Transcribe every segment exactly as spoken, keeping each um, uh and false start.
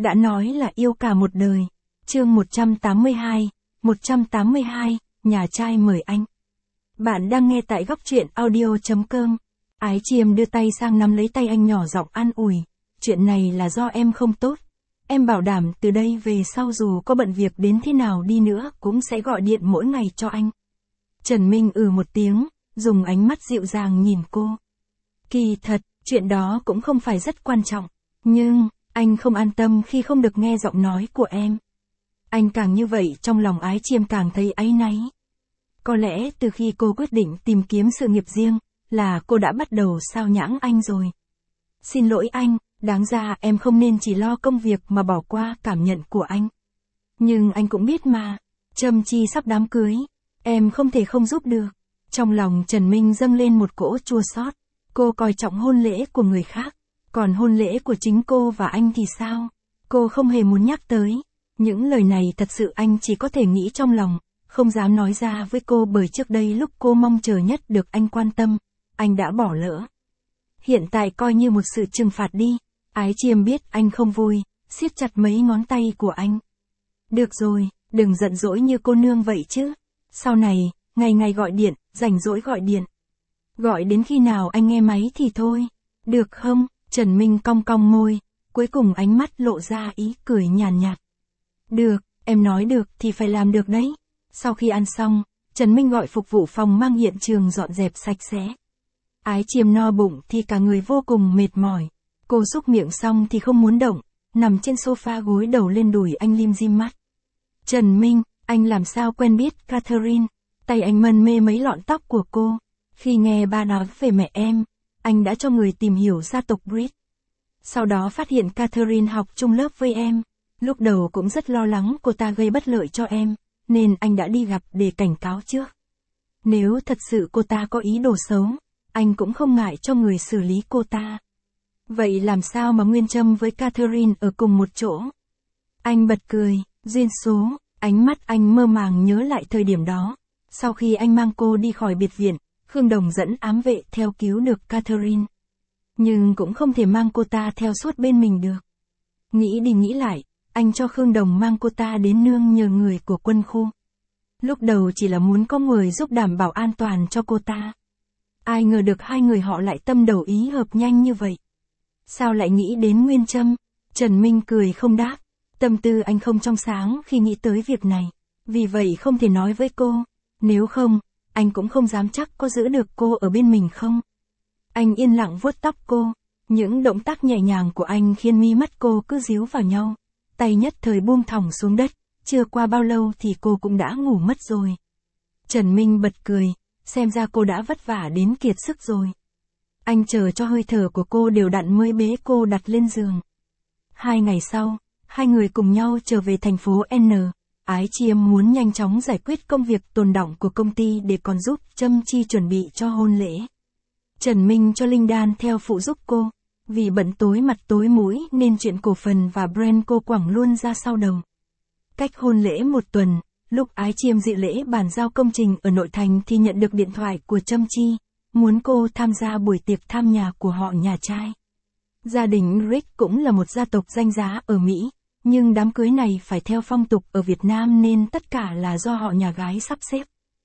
đã nói là yêu cả một đời. Chương một trăm tám mươi hai, một trăm tám mươi hai, nhà trai mời anh. Bạn đang nghe tại góc truyện audio chấm com. Ái Chiêm đưa tay sang nắm lấy tay anh nhỏ giọng an ủi. Chuyện này là do em không tốt. Em bảo đảm từ đây về sau dù có bận việc đến thế nào đi nữa cũng sẽ gọi điện mỗi ngày cho anh. Trần Minh ừ một tiếng, dùng ánh mắt dịu dàng nhìn cô. Kỳ thật, chuyện đó cũng không phải rất quan trọng. Nhưng, anh không an tâm khi không được nghe giọng nói của em. Anh càng như vậy trong lòng Ái Chiêm càng thấy áy náy. Có lẽ từ khi cô quyết định tìm kiếm sự nghiệp riêng, là cô đã bắt đầu sao nhãng anh rồi. Xin lỗi anh, đáng ra em không nên chỉ lo công việc mà bỏ qua cảm nhận của anh. Nhưng anh cũng biết mà, Trâm Chi sắp đám cưới, em không thể không giúp được. Trong lòng Trần Minh dâng lên một cỗ chua xót. Cô coi trọng hôn lễ của người khác, còn hôn lễ của chính cô và anh thì sao? Cô không hề muốn nhắc tới. Những lời này thật sự anh chỉ có thể nghĩ trong lòng, không dám nói ra với cô bởi trước đây lúc cô mong chờ nhất được anh quan tâm, anh đã bỏ lỡ. Hiện tại coi như một sự trừng phạt đi. Ái Chiêm biết anh không vui, siết chặt mấy ngón tay của anh. Được rồi, đừng giận dỗi như cô nương vậy chứ. Sau này, ngày ngày gọi điện, rảnh rỗi gọi điện. Gọi đến khi nào anh nghe máy thì thôi. Được không? Trần Minh cong cong môi, cuối cùng ánh mắt lộ ra ý cười nhàn nhạt, nhạt. Được, em nói được thì phải làm được đấy. Sau khi ăn xong, Trần Minh gọi phục vụ phòng mang hiện trường dọn dẹp sạch sẽ. Ái Chiêm no bụng thì cả người vô cùng mệt mỏi. Cô xúc miệng xong thì không muốn động, nằm trên sofa gối đầu lên đùi anh lim dim mắt. Trần Minh, anh làm sao quen biết Catherine? Tay anh mân mê mấy lọn tóc của cô. Khi nghe ba nói về mẹ em, anh đã cho người tìm hiểu gia tộc Brit. Sau đó phát hiện Catherine học chung lớp với em. Lúc đầu cũng rất lo lắng cô ta gây bất lợi cho em, nên anh đã đi gặp để cảnh cáo trước. Nếu thật sự cô ta có ý đồ xấu, anh cũng không ngại cho người xử lý cô ta. Vậy làm sao mà Nguyên Trâm với Catherine ở cùng một chỗ? Anh bật cười, duyên số, ánh mắt anh mơ màng nhớ lại thời điểm đó. Sau khi anh mang cô đi khỏi biệt viện, Khương Đồng dẫn ám vệ theo cứu được Catherine. Nhưng cũng không thể mang cô ta theo suốt bên mình được. Nghĩ đi nghĩ lại, anh cho Khương Đồng mang cô ta đến nương nhờ người của quân khu. Lúc đầu chỉ là muốn có người giúp đảm bảo an toàn cho cô ta. Ai ngờ được hai người họ lại tâm đầu ý hợp nhanh như vậy. Sao lại nghĩ đến Nguyên Trâm? Trần Minh cười không đáp. Tâm tư anh không trong sáng khi nghĩ tới việc này. Vì vậy không thể nói với cô. Nếu không, anh cũng không dám chắc có giữ được cô ở bên mình không. Anh yên lặng vuốt tóc cô. Những động tác nhẹ nhàng của anh khiến mí mắt cô cứ díu vào nhau. Tay nhất thời buông thõng xuống đất. Chưa qua bao lâu thì cô cũng đã ngủ mất rồi. Trần Minh bật cười. Xem ra cô đã vất vả đến kiệt sức rồi. Anh chờ cho hơi thở của cô đều đặn mới bế cô đặt lên giường. Hai ngày sau, hai người cùng nhau trở về thành phố N. Ái Chiêm muốn nhanh chóng giải quyết công việc tồn đọng của công ty để còn giúp Trâm Chi chuẩn bị cho hôn lễ. Trần Minh cho Linh Đan theo phụ giúp cô. Vì bận tối mặt tối mũi nên chuyện cổ phần và brand cô quẳng luôn ra sau đầu. Cách hôn lễ một tuần, lúc Ái Chiêm dự lễ bàn giao công trình ở nội thành thì nhận được điện thoại của Trâm Chi. Muốn cô tham gia buổi tiệc thăm nhà của họ nhà trai. Gia đình Rick cũng là một gia tộc danh giá ở Mỹ, nhưng đám cưới này phải theo phong tục ở Việt Nam nên tất cả là do họ nhà gái sắp xếp.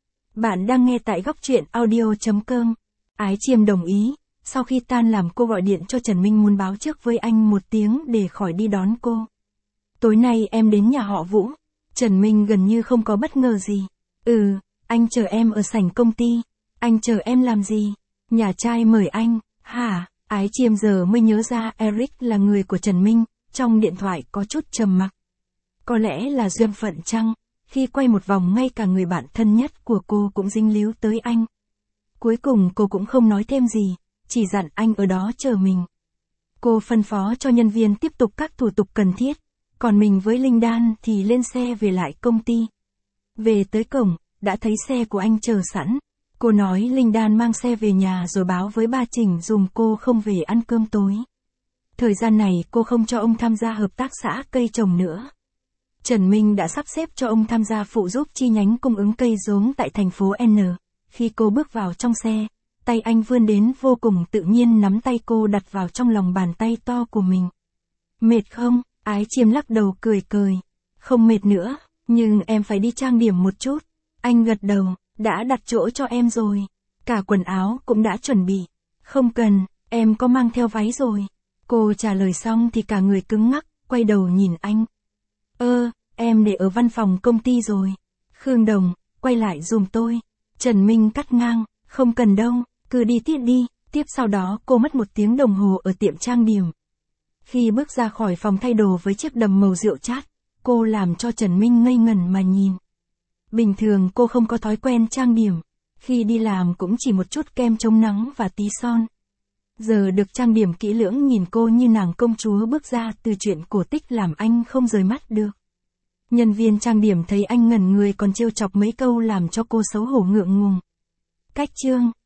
Bạn đang nghe tại góc truyện audio chấm com. Ái Chiêm đồng ý, sau khi tan làm cô gọi điện cho Trần Minh muốn báo trước với anh một tiếng để khỏi đi đón cô. Tối nay em đến nhà họ Vũ. Trần Minh gần như không có bất ngờ gì. Ừ, anh chờ em ở sảnh công ty. Anh chờ em làm gì? Nhà trai mời anh, hả? Ái Chiêm giờ mới nhớ ra Eric là người của Trần Minh, trong điện thoại có chút trầm mặc. Có lẽ là duyên phận chăng, khi quay một vòng ngay cả người bạn thân nhất của cô cũng dính líu tới anh. Cuối cùng cô cũng không nói thêm gì, chỉ dặn anh ở đó chờ mình. Cô phân phó cho nhân viên tiếp tục các thủ tục cần thiết, còn mình với Linh Đan thì lên xe về lại công ty. Về tới cổng, đã thấy xe của anh chờ sẵn. Cô nói Linh Đan mang xe về nhà rồi báo với ba Trình dùm cô không về ăn cơm tối. Thời gian này cô không cho ông tham gia hợp tác xã cây trồng nữa. Trần Minh đã sắp xếp cho ông tham gia phụ giúp chi nhánh cung ứng cây giống tại thành phố N. Khi cô bước vào trong xe, tay anh vươn đến vô cùng tự nhiên nắm tay cô đặt vào trong lòng bàn tay to của mình. Mệt không? Ái Chiêm lắc đầu cười cười. Không mệt nữa, nhưng em phải đi trang điểm một chút. Anh gật đầu, đã đặt chỗ cho em rồi. Cả quần áo cũng đã chuẩn bị. Không cần, em có mang theo váy rồi. Cô trả lời xong thì cả người cứng ngắc, quay đầu nhìn anh. Ơ, em để ở văn phòng công ty rồi. Khương Đồng, quay lại dùm tôi. Trần Minh cắt ngang, không cần đâu, cứ đi tiếp đi. Tiếp sau đó cô mất một tiếng đồng hồ ở tiệm trang điểm. Khi bước ra khỏi phòng thay đồ với chiếc đầm màu rượu chát, cô làm cho Trần Minh ngây ngẩn mà nhìn. Bình thường cô không có thói quen trang điểm. Khi đi làm cũng chỉ một chút kem chống nắng và tí son. Giờ được trang điểm kỹ lưỡng nhìn cô như nàng công chúa bước ra từ chuyện cổ tích làm anh không rời mắt được. Nhân viên trang điểm thấy anh ngẩn người còn trêu chọc mấy câu làm cho cô xấu hổ ngượng ngùng. Cách chương